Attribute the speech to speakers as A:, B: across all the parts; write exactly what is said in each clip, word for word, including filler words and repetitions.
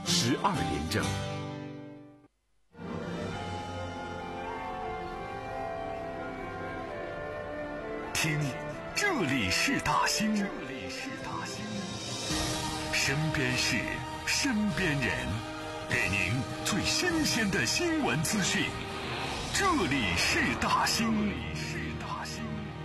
A: 十二连胜。
B: 听，这里是大兴，这里是大兴，身边事，身边人，给您最新鲜的新闻资讯。这里是大兴，这里是大兴。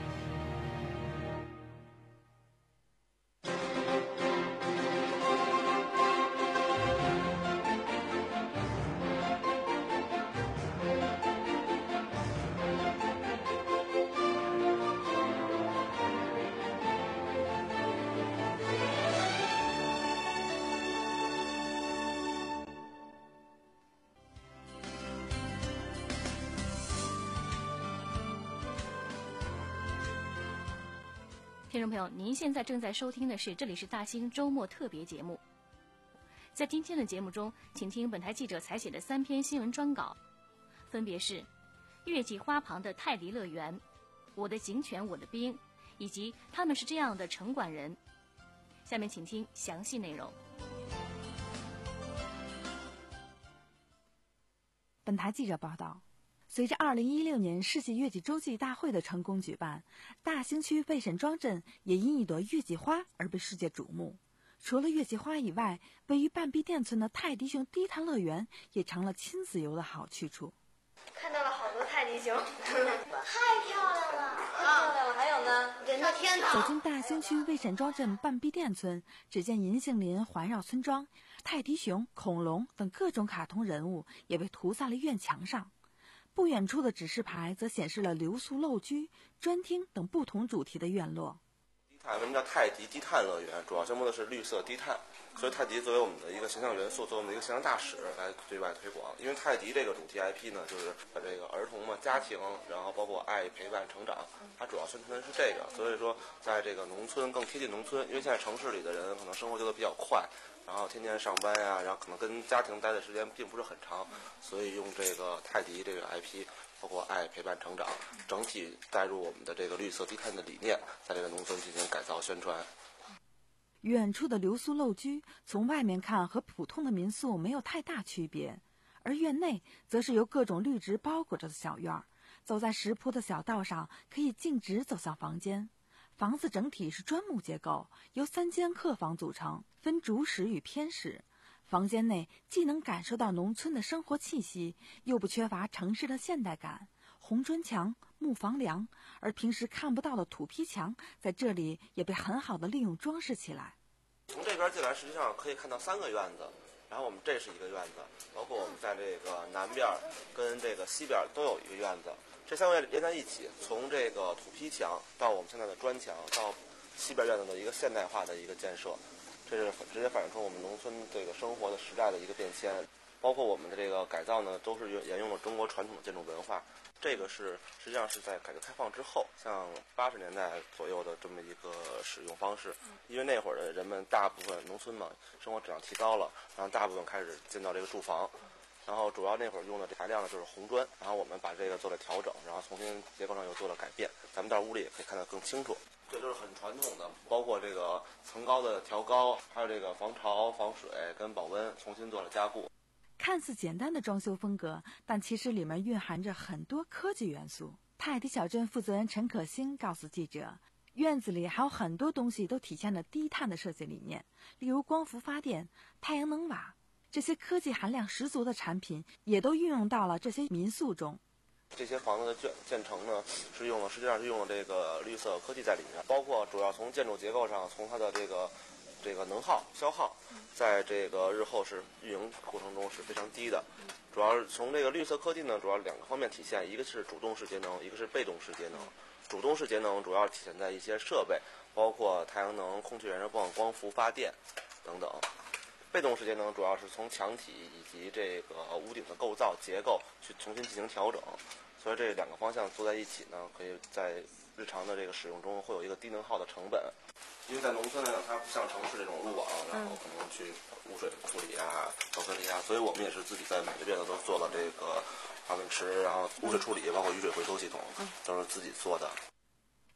C: 听众朋友，您现在正在收听的是这里是大兴周末特别节目。在今天的节目中，请听本台记者采写的三篇新闻专稿，分别是月季花旁的泰迪乐园、我的警犬我的兵，以及他们是这样的城管人。下面请听详细内容。
D: 本台记者报道，随着二零一六年世界月季洲际大会的成功举办，大兴区魏沈庄镇也因一朵月季花而被世界瞩目。除了月季花以外，位于半壁店村的泰迪熊低碳乐园也成了亲子游的好去处。
E: 看到了好多泰迪熊，
F: 太漂亮了，
E: 太漂亮了！还有呢，
F: 人的天堂。
D: 走进大兴区魏沈庄镇半壁店村，只见银杏林环绕村庄，泰迪熊、恐龙等各种卡通人物也被涂在了院墙上。不远处的指示牌则显示了留宿陋居、专厅等不同主题的院落。
G: 低碳为什么叫泰迪低碳乐园？主要宣布的是绿色低碳，所以泰迪作为我们的一个形象元素，作为我们的一个形象大使来对外推广。因为泰迪这个主题 I P 呢，就是把这个儿童嘛、家庭，然后包括爱、陪伴、成长，它主要宣传的是这个。所以说，在这个农村更贴近农村，因为现在城市里的人可能生活节奏比较快，然后天天上班呀、啊，然后可能跟家庭待的时间并不是很长，所以用这个泰迪这个 I P， 包括爱、陪伴、成长，整体带入我们的这个绿色低碳的理念，在这个农村进行改造宣传。
D: 远处的留宿陋居，从外面看和普通的民宿没有太大区别，而院内则是由各种绿植包裹着的小院儿。走在石坡的小道上，可以径直走向房间。房子整体是砖木结构，由三间客房组成，分主室与偏室。房间内既能感受到农村的生活气息，又不缺乏城市的现代感。红砖墙、木房梁，而平时看不到的土坯墙，在这里也被很好的利用装饰起来。
G: 从这边进来，实际上可以看到三个院子，然后我们这是一个院子，包括我们在这个南边跟这个西边都有一个院子，这三个院连在一起，从这个土坯墙到我们现在的砖墙，到西边院子的一个现代化的一个建设，这是直接反映出我们农村这个生活的时代的一个变迁。包括我们的这个改造呢，都是沿用了中国传统的建筑文化。这个是实际上是在改革开放之后，像八十年代左右的这么一个使用方式。因为那会儿的人们大部分农村嘛，生活质量提高了，然后大部分开始建造这个住房，然后主要那会儿用的材料呢就是红砖，然后我们把这个做了调整，然后重新结构上又做了改变。咱们到屋里也可以看得更清楚。这都是很传统的，包括这个层高的调高，还有这个防潮、防水跟保温重新做了加固。
D: 看似简单的装修风格，但其实里面蕴含着很多科技元素。泰迪小镇负责人陈可辛告诉记者，院子里还有很多东西都体现了低碳的设计理念，例如光伏发电、太阳能瓦，这些科技含量十足的产品也都运用到了这些民宿中。
G: 这些房子的建建成呢，是用了实际上是用了这个绿色科技在里面，包括主要从建筑结构上，从它的这个这个能耗消耗，在这个日后是运营过程中是非常低的。主要是从这个绿色科技呢，主要两个方面体现，一个是主动式节能，一个是被动式节能。主动式节能主要体现在一些设备，包括太阳能、空气燃烧棒、光伏发电等等。被动式节能主要是从墙体以及这个屋顶的构造结构去重新进行调整，所以这两个方向做在一起呢，可以在日常的这个使用中会有一个低能耗的成本。因为在农村来讲，它不像城市这种路网，然后可能去污水处理啊、小分离啊，所以我们也是自己在每个院子都做了这个化粪池，然后污水处理，包括雨水回收系统，都是自己做的。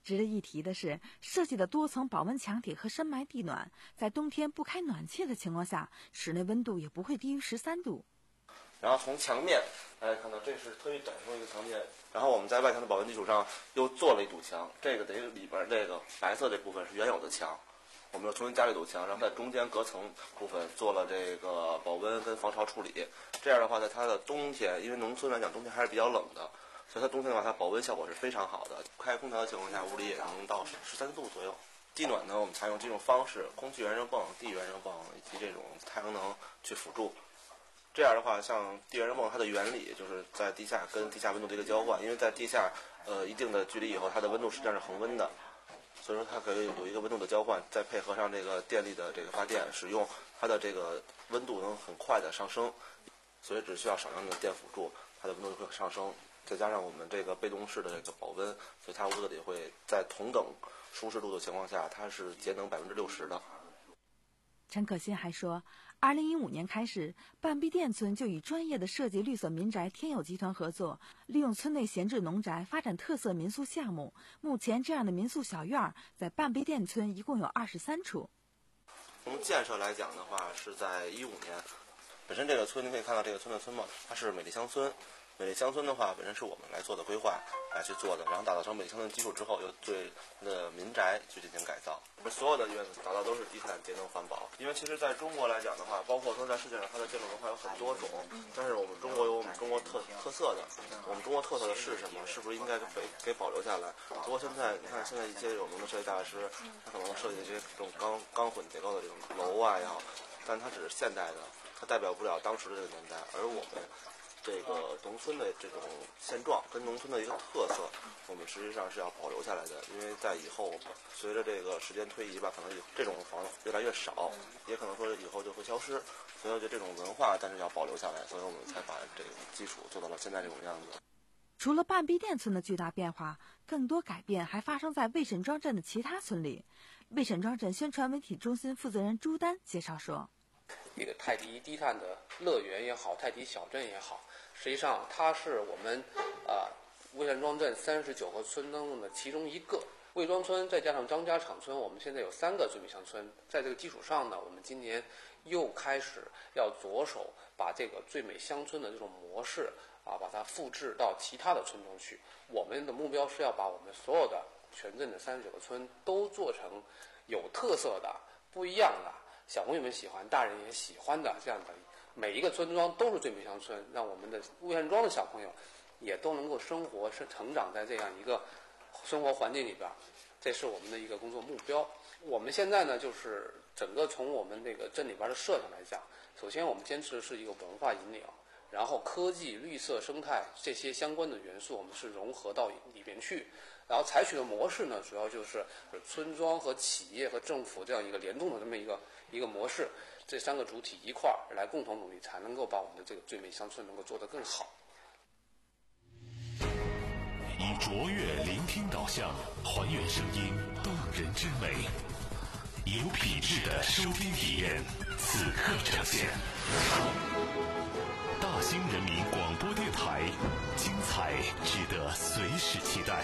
D: 值得一提的是，设计的多层保温墙体和深埋地暖，在冬天不开暖气的情况下，室内温度也不会低于十三度。
G: 然后从墙面大家看到，这是特别窄的一个墙面，然后我们在外墙的保温基础上又做了一堵墙，这个等于里边这个白色这部分是原有的墙，我们又重新加了一堵墙，然后在中间隔层部分做了这个保温跟防潮处理。这样的话，在它的冬天，因为农村来讲冬天还是比较冷的，所以它冬天的话，它保温效果是非常好的。开空调的情况下，屋里也能到十三度左右。地暖呢，我们采用几种方式：空气原热泵、地原热泵以及这种太阳能去辅助。这样的话，像地原热泵，它的原理就是在地下跟地下温度的一个交换，因为在地下呃一定的距离以后，它的温度实际上是恒温的，所以说它可以有一个温度的交换，再配合上这个电力的这个发电使用，它的这个温度能很快的上升，所以只需要少量的电辅助，它的温度就会上升。再加上我们这个被动式的这个保温，所以它屋子里会在同等舒适度的情况下，它是节能百分之六十的。
D: 陈可辛还说，二零一五年开始，半壁店村就与专业的设计绿色民宅天友集团合作，利用村内闲置农宅发展特色民宿项目。目前，这样的民宿小院在半壁店村一共有二十三处。
G: 从建设来讲的话，是在一五年，本身这个村你可以看到这个村的村貌，它是美丽乡村。美丽乡村的话，本身是我们来做的规划来去做的，然后打造成美丽乡村基础之后，又对它的民宅去进行改造。所有的院子打造都是低碳、节能、环保。因为其实在中国来讲的话，包括说在世界上，它的建筑文化有很多种，但是我们中国有我们中国特特色的，我们中国特色的是什么？是不是应该给给保留下来？不过现在你看，现在一些有名的设计大师，他可能设计一些这种钢钢混结构的这种楼啊也好，但它只是现代的，它代表不了当时的这个年代，而我们这个农村的这种现状跟农村的一个特色，我们实际上是要保留下来的。因为在以后随着这个时间推移吧，可能这种房子越来越少，也可能说以后就会消失。所以我觉得这种文化，但是要保留下来，所以我们才把这个基础做到了现在这种样子。
D: 除了半壁店村的巨大变化，更多改变还发生在魏沈庄镇的其他村里。魏沈庄镇宣传媒体中心负责人朱丹介绍说，
A: 一个泰迪低碳的乐园也好，泰迪小镇也好，实际上它是我们啊魏沈庄镇三十九个村当中的其中一个。魏庄村再加上张家场村，我们现在有三个最美乡村。在这个基础上呢，我们今年又开始要着手把这个最美乡村的这种模式啊，把它复制到其他的村中去。我们的目标是要把我们所有的全镇的三十九个村都做成有特色的、不一样的，小朋友们喜欢，大人也喜欢的这样的，每一个村庄都是最美乡村，让我们的魏沈庄的小朋友也都能够生活、是成长在这样一个生活环境里边，这是我们的一个工作目标。我们现在呢，就是整个从我们这个镇里边的设想来讲，首先我们坚持的是一个文化引领，然后科技、绿色、生态这些相关的元素，我们是融合到里边去。然后采取的模式呢，主要就是村庄和企业和政府这样一个联动的这么一个一个模式，这三个主体一块儿来共同努力，才能够把我们的这个最美乡村能够做得更好。
B: 以卓越聆听导向，还原声音动人之美，有品质的收听体验，此刻呈现。大兴人民广播电台，精彩值得随时期待。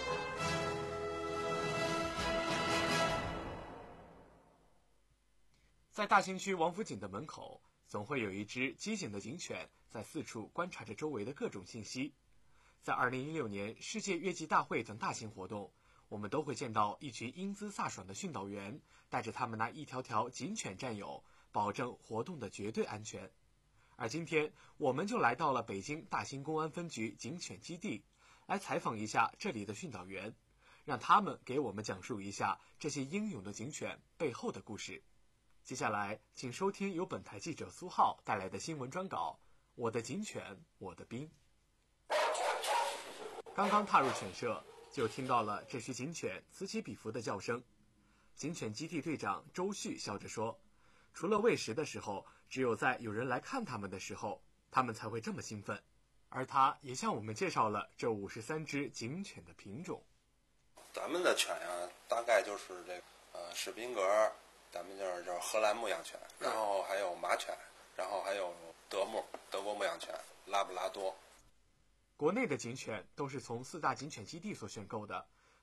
H: 在大兴区王府井的门口，总会有一只机警的警犬在四处观察着周围的各种信息。在二零一六年世界越级大会等大型活动，我们都会见到一群英姿飒爽的训导员带着他们那一条条警犬战友，保证活动的绝对安全。而今天我们就来到了北京大兴公安分局警犬基地，来采访一下这里的训导员，让他们给我们讲述一下这些英勇的警犬背后的故事。接下来请收听由本台记者苏浩带来的新闻专稿，我的警犬我的兵。刚刚踏入犬舍，就听到了这群警犬此起彼伏的叫声。警犬基地队长周旭笑着说，除了喂食的时候，只有在有人来看他们的时候，他们才会这么兴奋。而他也向我们介绍了这五十三只警犬的品种。
I: 咱们的犬呀，大概就是这个呃士宾格，咱们就是就是荷兰牧羊犬，然后还有马犬，然后还有德牧德国牧羊犬，拉布拉多。
H: 国内的警犬都是从四大警犬基地所选购的，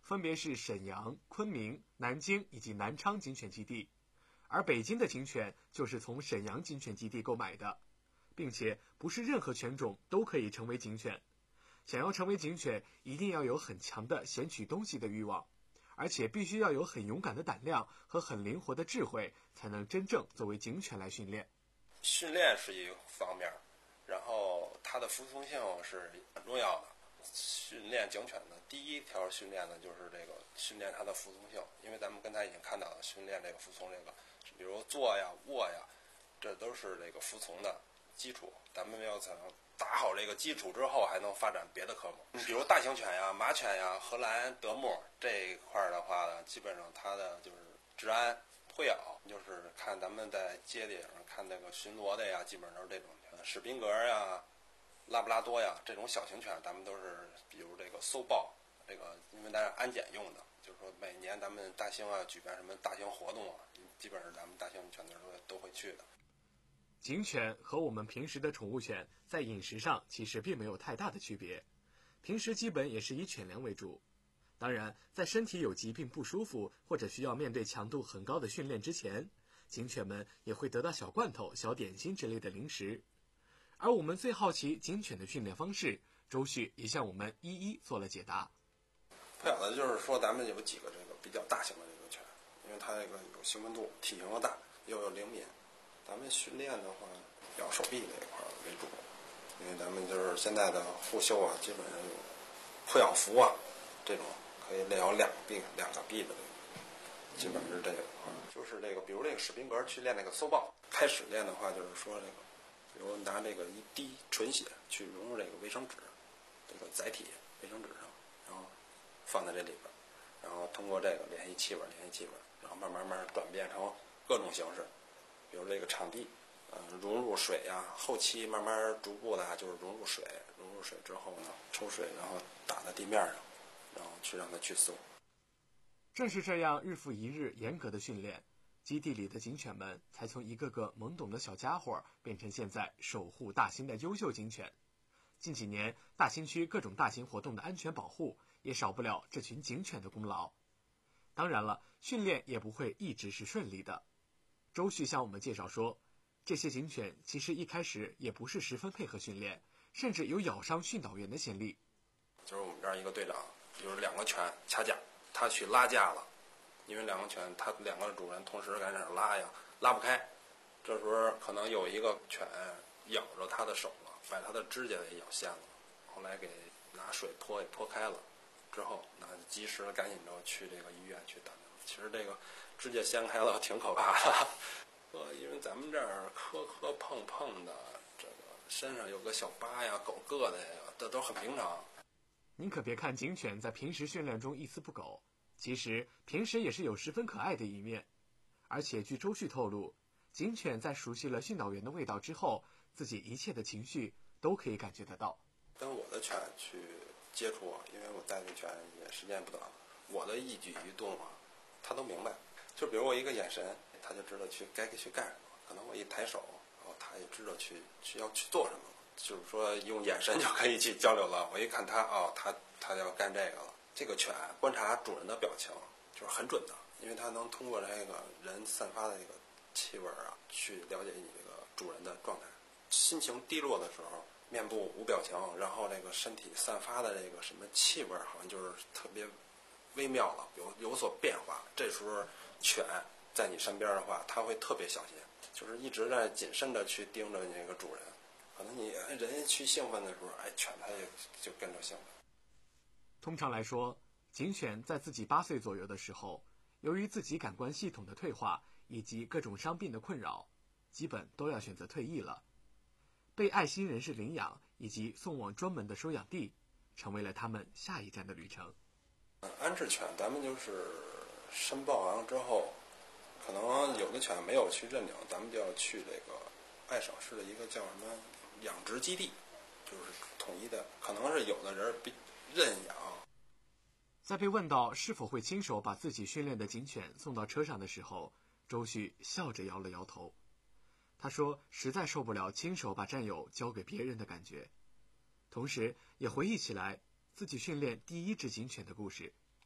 H: 分别是沈阳、昆明、南京以及南昌警犬基地，而北京的警犬就是从沈阳警犬基地购买的，并且不是任何犬种都可以成为警犬。想要成为警犬，一定要有很强的衔取东西的欲望，而且必须要有很勇敢的胆量和很灵活的智慧，才能真正作为警犬来训练。
I: 训练是一方面，然后它的服从性是很重要的。训练警犬的第一条训练呢，就是这个训练它的服从性，因为咱们刚才已经看到了，训练这个服从这个，比如坐呀、卧呀，这都是这个服从的基础。咱们要才能打好这个基础之后，还能发展别的科目，比如大型犬呀、马犬呀、荷兰德牧这一块的话呢，基本上它的就是治安、会咬，就是看咱们在街里上看那个巡逻的呀，基本上都是这种史宾格呀、拉布拉多呀这种小型犬，咱们都是比如这个搜报，这个因为咱是安检用的，就是说每年咱们大兴啊举办什么大型活动啊，基本上咱们大兴犬队都会去的。
H: 警犬和我们平时的宠物犬在饮食上其实并没有太大的区别，平时基本也是以犬粮为主。当然，在身体有疾病不舒服或者需要面对强度很高的训练之前，警犬们也会得到小罐头、小点心之类的零食。而我们最好奇警犬的训练方式，周旭也向我们一一做了解答。
I: 配咬的就是说咱们有几个这个比较大型的这个犬，因为它这个有兴奋度，体型又大，又有灵敏。咱们训练的话，咬手臂这一块为主，因为咱们就是现在的护袖啊，基本上有扑咬服啊，这种可以练咬两臂、两个臂的这个，基本是这个块。就是这个，比如这个史宾格去练那个搜报，开始练的话，就是说这个，比如拿这个一滴纯血去融入这个卫生纸，这个载体卫生纸上，然后放在这里边，然后通过这个联系气味，联系气味，然后慢慢慢转变成各种形式。比如这个场地，呃，融入水呀、啊，后期慢慢逐步的，就是融入水，融入水之后呢，抽水，然后打在地面上，然后去让它去搜。
H: 正是这样日复一日严格的训练，基地里的警犬们才从一个个懵懂的小家伙变成现在守护大兴的优秀警犬。近几年，大兴区各种大型活动的安全保护也少不了这群警犬的功劳。当然了，训练也不会一直是顺利的。周旭向我们介绍说，这些警犬其实一开始也不是十分配合训练，甚至有咬伤训导员的先例。
I: 就是我们这儿一个队长，就是两个犬掐架，他去拉架了，因为两个犬，他两个主人同时在那儿拉呀，拉不开，这时候可能有一个犬咬着他的手了，把他的指甲也咬陷了，后来给拿水泼也泼开了，之后那及时赶紧就去这个医院去打针。其实这个指甲掀开了挺可怕的，呃，因为咱们这儿磕磕碰碰的，这个身上有个小疤呀、狗硌的呀，这都很平常。
H: 您可别看警犬在平时训练中一丝不苟，其实平时也是有十分可爱的一面。而且据周旭透露，警犬在熟悉了训导员的味道之后，自己一切的情绪都可以感觉得到。
I: 跟我的犬去接触，因为我带的犬也时间不短，我的一举一动啊，他都明白。就比如我一个眼神，他就知道去该去干什么。可能我一抬手，然后他也知道去去要去做什么。就是说用眼神就可以去交流了。我一看他，哦，他他要干这个了。这个犬观察主人的表情就是很准的，因为他能通过这个人散发的这个气味啊，去了解你这个主人的状态。心情低落的时候，面部无表情，然后这个身体散发的这个什么气味，好像就是特别微妙了，有有所变化。这时候犬在你身边的话，它会特别小心，就是一直在谨慎的去盯着那个主人。可能你人去兴奋的时候，哎，犬它也就跟着兴奋。
H: 通常来说，警犬在自己八岁左右的时候，由于自己感官系统的退化以及各种伤病的困扰，基本都要选择退役了。被爱心人士领养以及送往专门的收养地，成为了他们下一站的旅程。
I: 安置犬咱们就是申报完之后，可能有的犬没有去认领，咱们就要去这个爱省市的一个叫什么养殖基地，就是统一的，可能是有的人认养。
H: 在被问到是否会亲手把自己训练的警犬送到车上的时候，周旭笑着摇了摇头。他说实在受不了亲手把战友交给别人的感觉，同时也回忆起来自己训练第一只警犬的故事。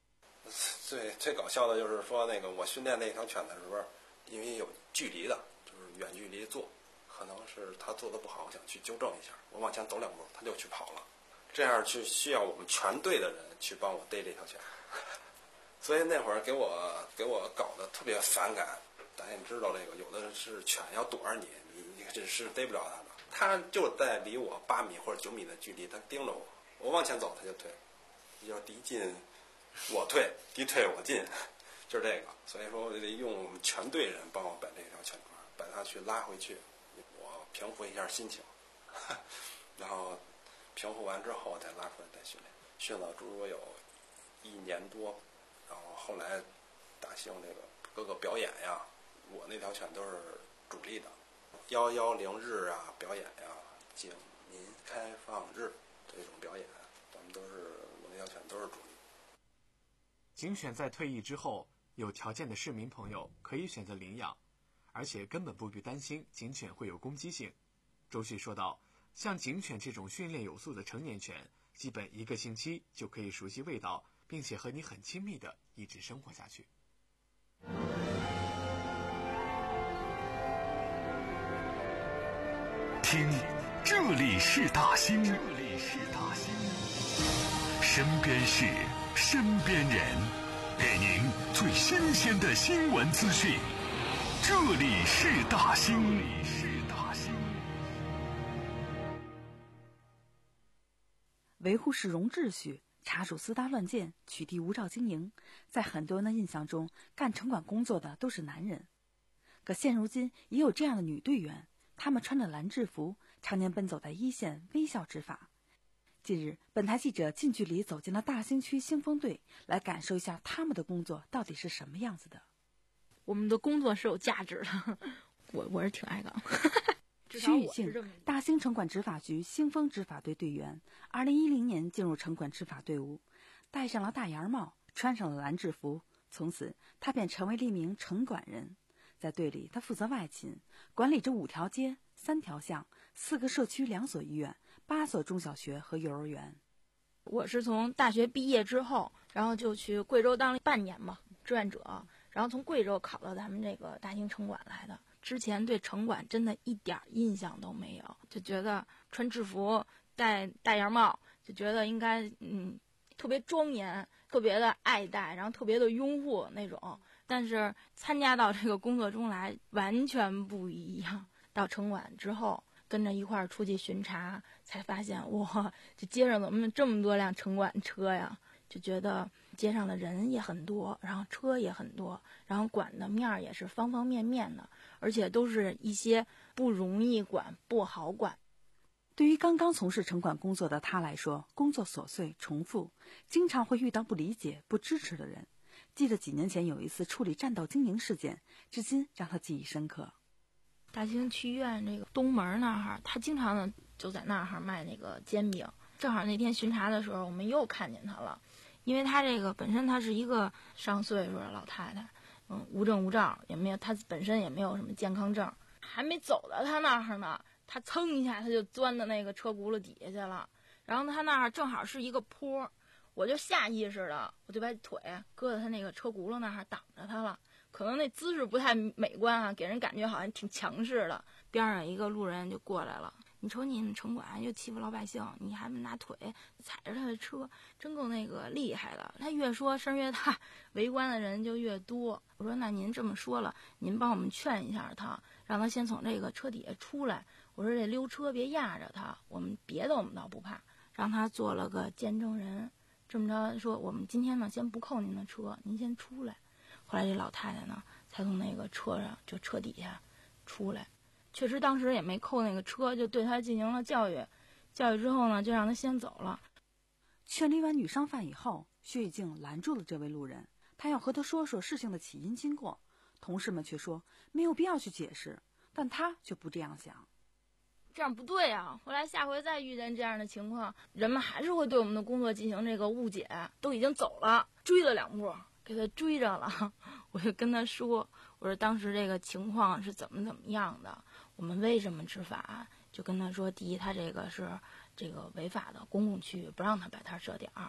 I: 最最搞笑的就是说，那个我训练那条犬的时候，因为有距离的，就是远距离做，可能是他做的不好，我想去纠正一下，我往前走两步，他就去跑了，这样去需要我们全队的人去帮我逮这条犬，所以那会儿给我给我搞得特别反感。咱也知道这个，有的是犬要躲着你，你你这是逮不了它的，它就在离我八米或者九米的距离，它盯着我，我往前走它就退，要敌进我退，敌退我进，就是这个。所以说我得用我们全队人帮我把这条犬把它去拉回去，我平复一下心情，然后平复完之后再拉出来再训练，训了足足有一年多，然后后来大兴这个各个表演呀，我那条犬都是主力的，幺幺零日啊表演呀，警民开放日这种表演，咱们都是我那条犬都是主力。
H: 警犬在退役之后，有条件的市民朋友可以选择领养，而且根本不必担心警犬会有攻击性。周旭说道，像警犬这种训练有素的成年犬，基本一个星期就可以熟悉味道，并且和你很亲密的一直生活下去。
B: 听，这里是大兴，这里是大兴，身边事，身边人，给您最新鲜的新闻资讯。这里是大兴，这里是大兴。
D: 维护市容秩序，查处私搭乱建，取缔无照经营，在很多人的印象中，干城管工作的都是男人。可现如今也有这样的女队员，她们穿着蓝制服，常年奔走在一线，微笑执法。近日，本台记者近距离走进了大兴区兴丰队，来感受一下他们的工作到底是什么样子的。
J: 我们的工作是有价值的，我我是挺爱岗。
D: 徐雨静，大兴城管执法局兴丰执法队队员，二零一零年进入城管执法队伍，戴上了大檐帽，穿上了蓝制服，从此他便成为了一名城管人。在队里，他负责外勤，管理着五条街、三条巷、四个社区、两所医院、八所中小学和幼儿园。
J: 我是从大学毕业之后，然后就去贵州当了半年嘛，志愿者，然后从贵州考到咱们这个大兴城管来的。之前对城管真的一点印象都没有，就觉得穿制服、戴大檐帽，就觉得应该嗯特别庄严、特别的爱戴，然后特别的拥护那种。但是参加到这个工作中来，完全不一样。到城管之后，跟着一块儿出去巡查，才发现哇，这街上怎么这么多辆城管车呀？就觉得街上的人也很多，然后车也很多，然后管的面儿也是方方面面的，而且都是一些不容易管、不好管。
D: 对于刚刚从事城管工作的他来说，工作琐碎重复，经常会遇到不理解、不支持的人。记得几年前有一次处理占道经营事件，至今让他记忆深刻。
J: 大兴区医院这个东门那儿，他经常呢就在那儿卖那个煎饼。正好那天巡查的时候，我们又看见他了，因为他这个本身他是一个上岁数的老太太，嗯，无证无照，也没有，他本身也没有什么健康证，还没走到他那儿呢，他噌一下他就钻到那个车轱辘底下去了，然后他那儿正好是一个坡，我就下意识的我就把腿搁在他那个车轱辘那儿挡着他了，可能那姿势不太美观啊，给人感觉好像挺强势的。边上一个路人就过来了，你瞅你城管又欺负老百姓，你还拿腿踩着他的车，真够那个厉害的。他越说声越大，围观的人就越多。我说那您这么说了，您帮我们劝一下他，让他先从这个车底下出来。我说这溜车别压着他，我们别的我们倒不怕，让他做了个见证人。这么着说，我们今天呢先不扣您的车，您先出来。后来这老太太呢才从那个车上就车底下出来，确实当时也没扣那个车，就对他进行了教育。教育之后呢，就让他先走了。
D: 劝离完女商贩以后，薛玉静拦住了这位路人，他要和他说说事情的起因经过。同事们却说没有必要去解释，但他却不这样想。
J: 这样不对啊！后来下回再遇见这样的情况，人们还是会对我们的工作进行这个误解。都已经走了，追了两步，给他追着了。我就跟他说，我说当时这个情况是怎么怎么样的，我们为什么执法？就跟他说，第一，他这个是这个违法的公共区域，不让他摆摊设点儿。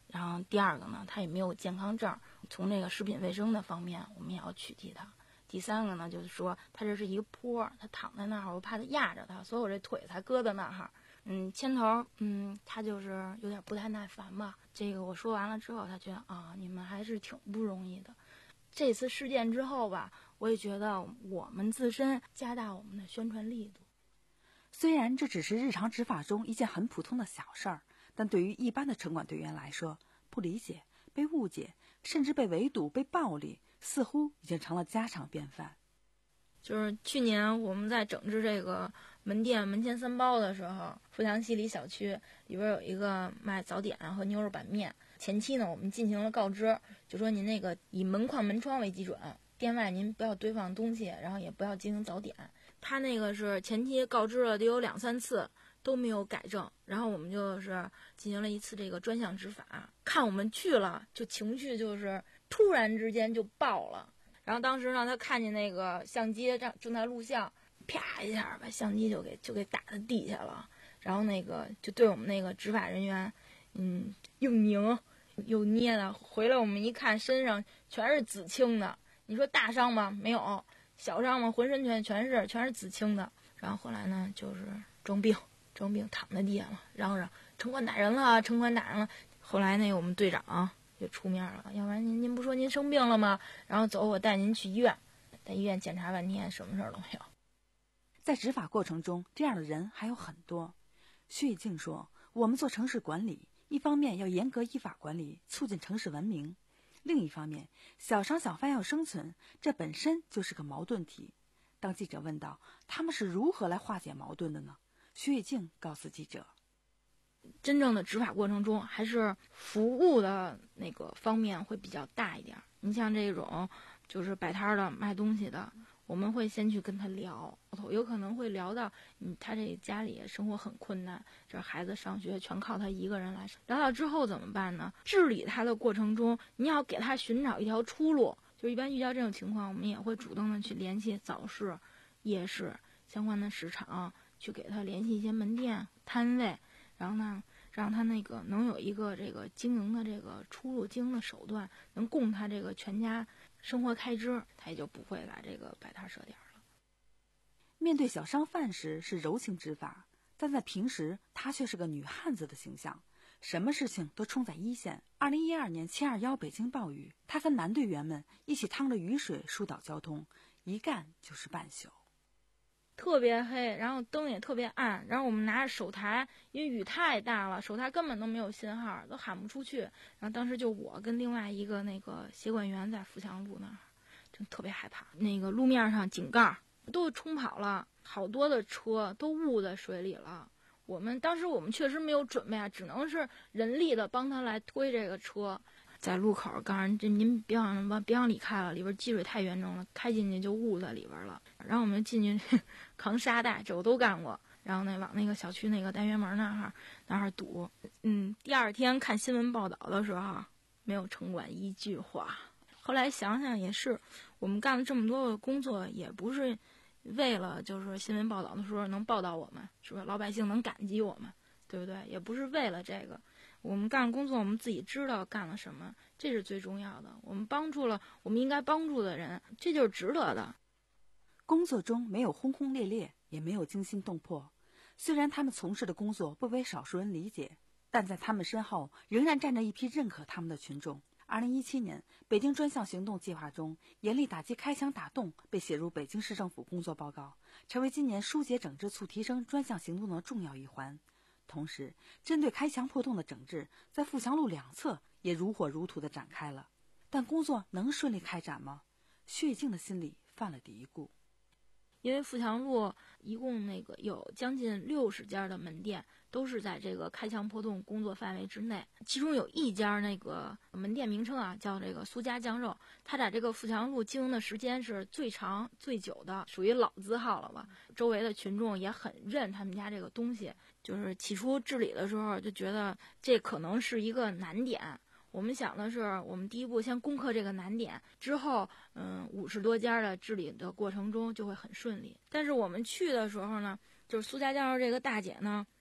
J: 然后第二个呢，他也没有健康证，从这个食品卫生的方面我们也要取缔他。第三个呢，就是说他这是一个坡，他躺在那儿，我怕他压着他，所以我这腿才搁在那儿。嗯，牵头，嗯，他就是有点不太耐烦吧。这个我说完了之后，他觉得啊，你们还是挺不容易的。这次事件之后吧，我也觉得我们自身加大我们的宣传力度。
D: 虽然这只是日常执法中一件很普通的小事儿，但对于一般的城管队员来说，不理解、被误解，甚至被围堵、被暴力，似乎已经成了家常便饭。
J: 就是去年我们在整治这个门店门前三包的时候，富强西里小区里边有一个卖早点和牛肉板面。前期呢，我们进行了告知，就说您那个以门框门窗为基准，店外您不要堆放东西，然后也不要进行早点。他那个是前期告知了得有两三次都没有改正，然后我们就是进行了一次这个专项执法，看我们去了就情绪就是突然之间就爆了。然后当时呢，他看见那个相机正正在录像，啪一下把相机就给就给打在地下了，然后那个就对我们那个执法人员，嗯，又拧又捏的。回来我们一看，身上全是紫青的。你说大伤吗？没有。小伤吗？浑身全全是全是紫青的。然后后来呢，就是装病，装病躺在地下了，嚷嚷城管打人了，城管打人了。后来那个我们队长就出面了，要不然您您不说您生病了吗？然后走，我带您去医院，在医院检查半天，什么事儿都没有。
D: 在执法过程中，这样的人还有很多。徐以静说，我们做城市管理，一方面要严格依法管理，促进城市文明，另一方面小商小贩要生存，这本身就是个矛盾体。当记者问到他们是如何来化解矛盾的呢？徐以静告诉记者，
J: 真正的执法过程中，还是服务的那个方面会比较大一点。你像这种就是摆摊的卖东西的，我们会先去跟他聊，有可能会聊到嗯，他这家里生活很困难，这孩子上学全靠他一个人来。聊到之后怎么办呢？治理他的过程中，你要给他寻找一条出路。就一般遇到这种情况，我们也会主动的去联系早市、夜市相关的市场，去给他联系一些门店摊位，然后呢，让他那个能有一个这个经营的这个出路、经营的手段，能供他这个全家生活开支，他也就不会来这个摆摊设点了。
D: 面对小商贩时是柔情执法，但在平时他却是个女汉子的形象，什么事情都冲在一线。二零一二年七二一北京暴雨，他跟男队员们一起趟着雨水疏导交通，一干就是半宿。
J: 特别黑，然后灯也特别暗，然后我们拿着手台，因为雨太大了，手台根本都没有信号，都喊不出去。然后当时就我跟另外一个那个协管员在富强路那儿，真特别害怕。那个路面上井盖都冲跑了，好多的车都误在水里了。我们当时我们确实没有准备啊，只能是人力的帮他来推这个车。在路口告诉这您别往别往里开了，里边积水太严重了，开进去就误在里边了。然后我们进去扛沙袋，这我都干过。然后呢，往那个小区那个单元门那儿那儿堵。嗯，第二天看新闻报道的时候，没有城管一句话。后来想想也是，我们干了这么多的工作，也不是为了就是新闻报道的时候能报道我们，是吧？老百姓能感激我们，对不对？也不是为了这个。我们干工作，我们自己知道干了什么，这是最重要的。我们帮助了我们应该帮助的人，这就是值得的。
D: 工作中没有轰轰烈烈，也没有惊心动魄。虽然他们从事的工作不为少数人理解，但在他们身后仍然站着一批认可他们的群众。二零一七年，北京专项行动计划中，严厉打击开墙打洞被写入北京市政府工作报告，成为今年疏解整治促提升专项行动的重要一环。同时，针对开墙破洞的整治，在富强路两侧也如火如荼地展开了。但工作能顺利开展吗？薛静的心里犯了嘀咕。
J: 因为富强路一共那个有将近六十家的门店，都是在这个开墙破洞工作范围之内。其中有一家那个门店名称啊，叫这个苏家酱肉，它在这个富强路经营的时间是最长最久的，属于老字号了吧。周围的群众也很认他们家这个东西。就是起初治理的时候就觉得这可能是一个难点。我们想的是，我们第一步先攻克这个难点，之后，嗯，五十多家的治理的过程中就会很顺利。但是我们去的时候呢，就是苏家酱肉这个大姐呢，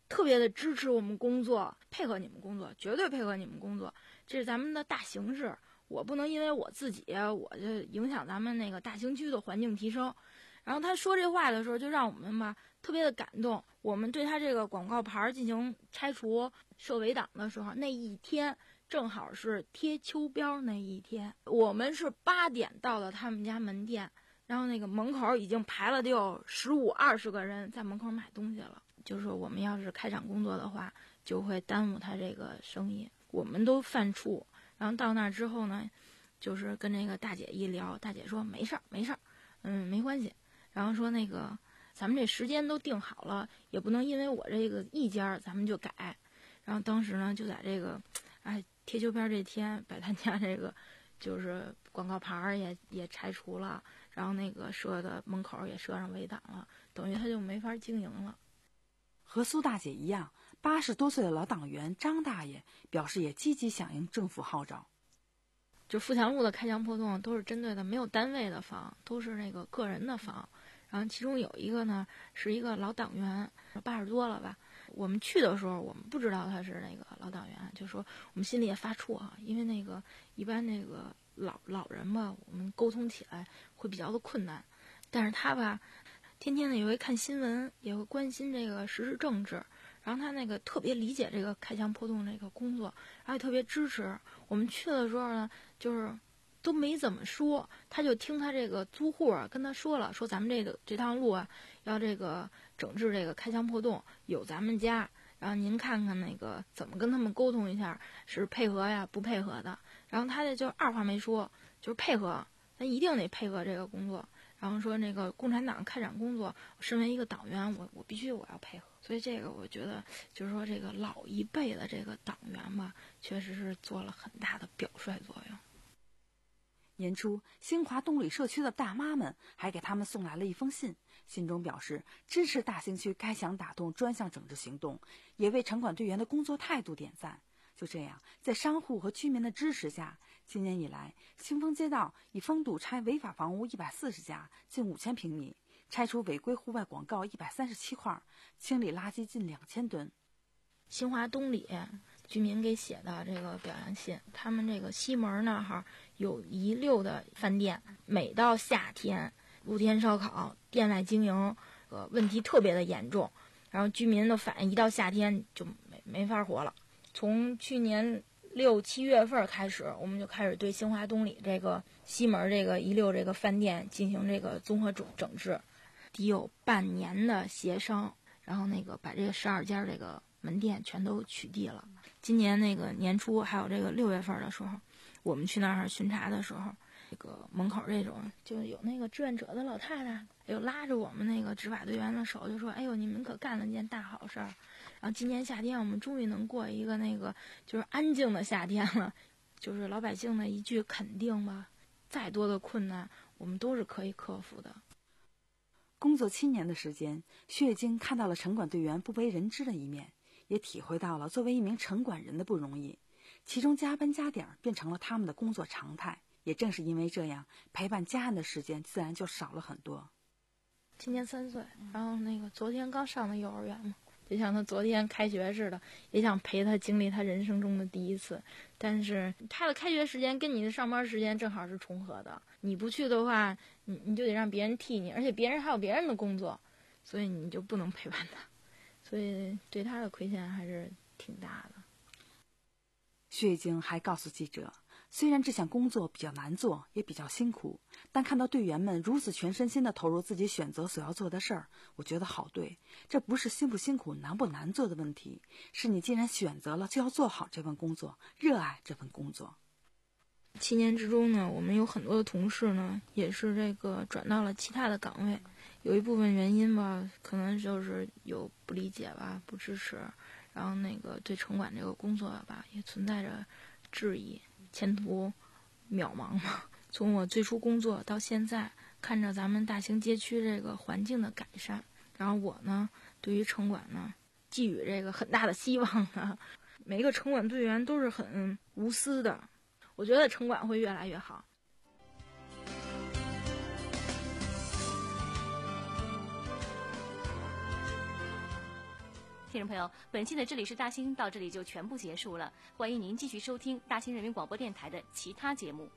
J: 特别的支持我们工作，配合你们工作，绝对配合你们工作，这是咱们的大形势。我不能因为我自己，我就影响咱们那个大兴区的环境提升。然后他说这话的时候，就让我们吧特别的感动。我们对他这个广告牌进行拆除、设围挡的时候，那一天正好是贴秋膘那一天，我们是八点到了他们家门店，然后那个门口已经排了得有十五二十个人在门口买东西了。就是说我们要是开展工作的话，就会耽误他这个生意，我们都犯怵。然后到那之后呢，就是跟那个大姐一聊，大姐说没事儿没事儿，嗯，没关系。然后说那个咱们这时间都定好了，也不能因为我这个一家咱们就改。然后当时呢，就在这个哎贴秋膘这天，把他家这个就是广告牌也也拆除了，然后那个设的门口也设上围挡了，等于他就没法经营了。
D: 和苏大姐一样，八十多岁的老党员张大爷表示也积极响应政府号召。
J: 就富强路的开墙破洞都是针对的没有单位的房，都是那个个人的房。然后其中有一个呢是一个老党员，八十多了吧。我们去的时候，我们不知道他是那个老党员，就说我们心里也发怵啊，因为那个一般那个老老人吧，我们沟通起来会比较的困难。但是他吧，天天的也会看新闻，也会关心这个时事政治。然后他那个特别理解这个开墙破洞这个工作，然后也特别支持。我们去的时候呢，就是都没怎么说，他就听他这个租户啊跟他说了，说咱们这个这趟路啊要这个整治这个开墙破洞，有咱们家，然后您看看那个怎么跟他们沟通一下，是配合呀不配合的。然后他这就二话没说，就是配合，咱一定得配合这个工作。然后说那个共产党开展工作，我身为一个党员，我我必须我要配合。所以这个我觉得就是说这个老一辈的这个党员吧，确实是做了很大的表率作用。
D: 年初，兴华东里社区的大妈们还给他们送来了一封信，信中表示支持大兴区开墙打洞专项整治行动，也为城管队员的工作态度点赞。就这样，在商户和居民的支持下，今年以来，兴丰街道已封堵拆违法房屋一百四十家，近五千平米，拆除违规户外广告一百三十七块，清理垃圾近两千吨。
J: 兴华东里居民给写的这个表扬信，他们这个西门那哈有一溜的饭店，每到夏天露天烧烤、店外经营，呃，问题特别的严重。然后居民的反应，一到夏天就没没法活了。从去年六七月份开始，我们就开始对兴华东里这个西门这个一溜这个饭店进行这个综合整整治，得有半年的协商，然后那个把这个十二家这个门店全都取缔了。今年那个年初还有这个六月份的时候，我们去那儿巡查的时候，这个门口这种就有那个志愿者的老太太，又拉着我们那个执法队员的手，就说：“哎呦，你们可干了件大好事儿。”然后今年夏天我们终于能过一个那个就是安静的夏天了，就是老百姓的一句肯定吧，再多的困难我们都是可以克服的。
D: 工作七年的时间，薛月晶看到了城管队员不为人知的一面，也体会到了作为一名城管人的不容易，其中加班加点变成了他们的工作常态。也正是因为这样，陪伴家人的时间自然就少了很多。
J: 今年三岁，然后那个昨天刚上的幼儿园嘛，就像他昨天开学似的，也想陪他经历他人生中的第一次。但是他的开学时间跟你的上班时间正好是重合的，你不去的话，你你就得让别人替你，而且别人还有别人的工作，所以你就不能陪伴他，所以对他的亏欠还是挺大的。
D: 薛月晶还告诉记者，虽然这项工作比较难做，也比较辛苦，但看到队员们如此全身心地投入自己选择所要做的事儿，我觉得好对。这不是辛不辛苦、难不难做的问题，是你既然选择了，就要做好这份工作，热爱这份工作。
J: 七年之中呢，我们有很多的同事呢，也是这个转到了其他的岗位，有一部分原因吧，可能就是有不理解吧、不支持，然后那个对城管这个工作吧，也存在着质疑。前途渺茫嘛。从我最初工作到现在，看着咱们大兴街区这个环境的改善，然后我呢对于城管呢寄予这个很大的希望呢。每一个城管队员都是很无私的，我觉得城管会越来越好。
C: 听众朋友，本期的这里是大兴到这里就全部结束了，欢迎您继续收听大兴人民广播电台的其他节目。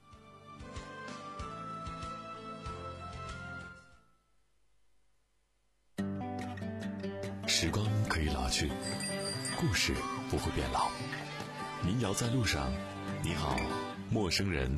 B: 时光可以老去，故事不会变老。民谣在路上，你好，陌生人。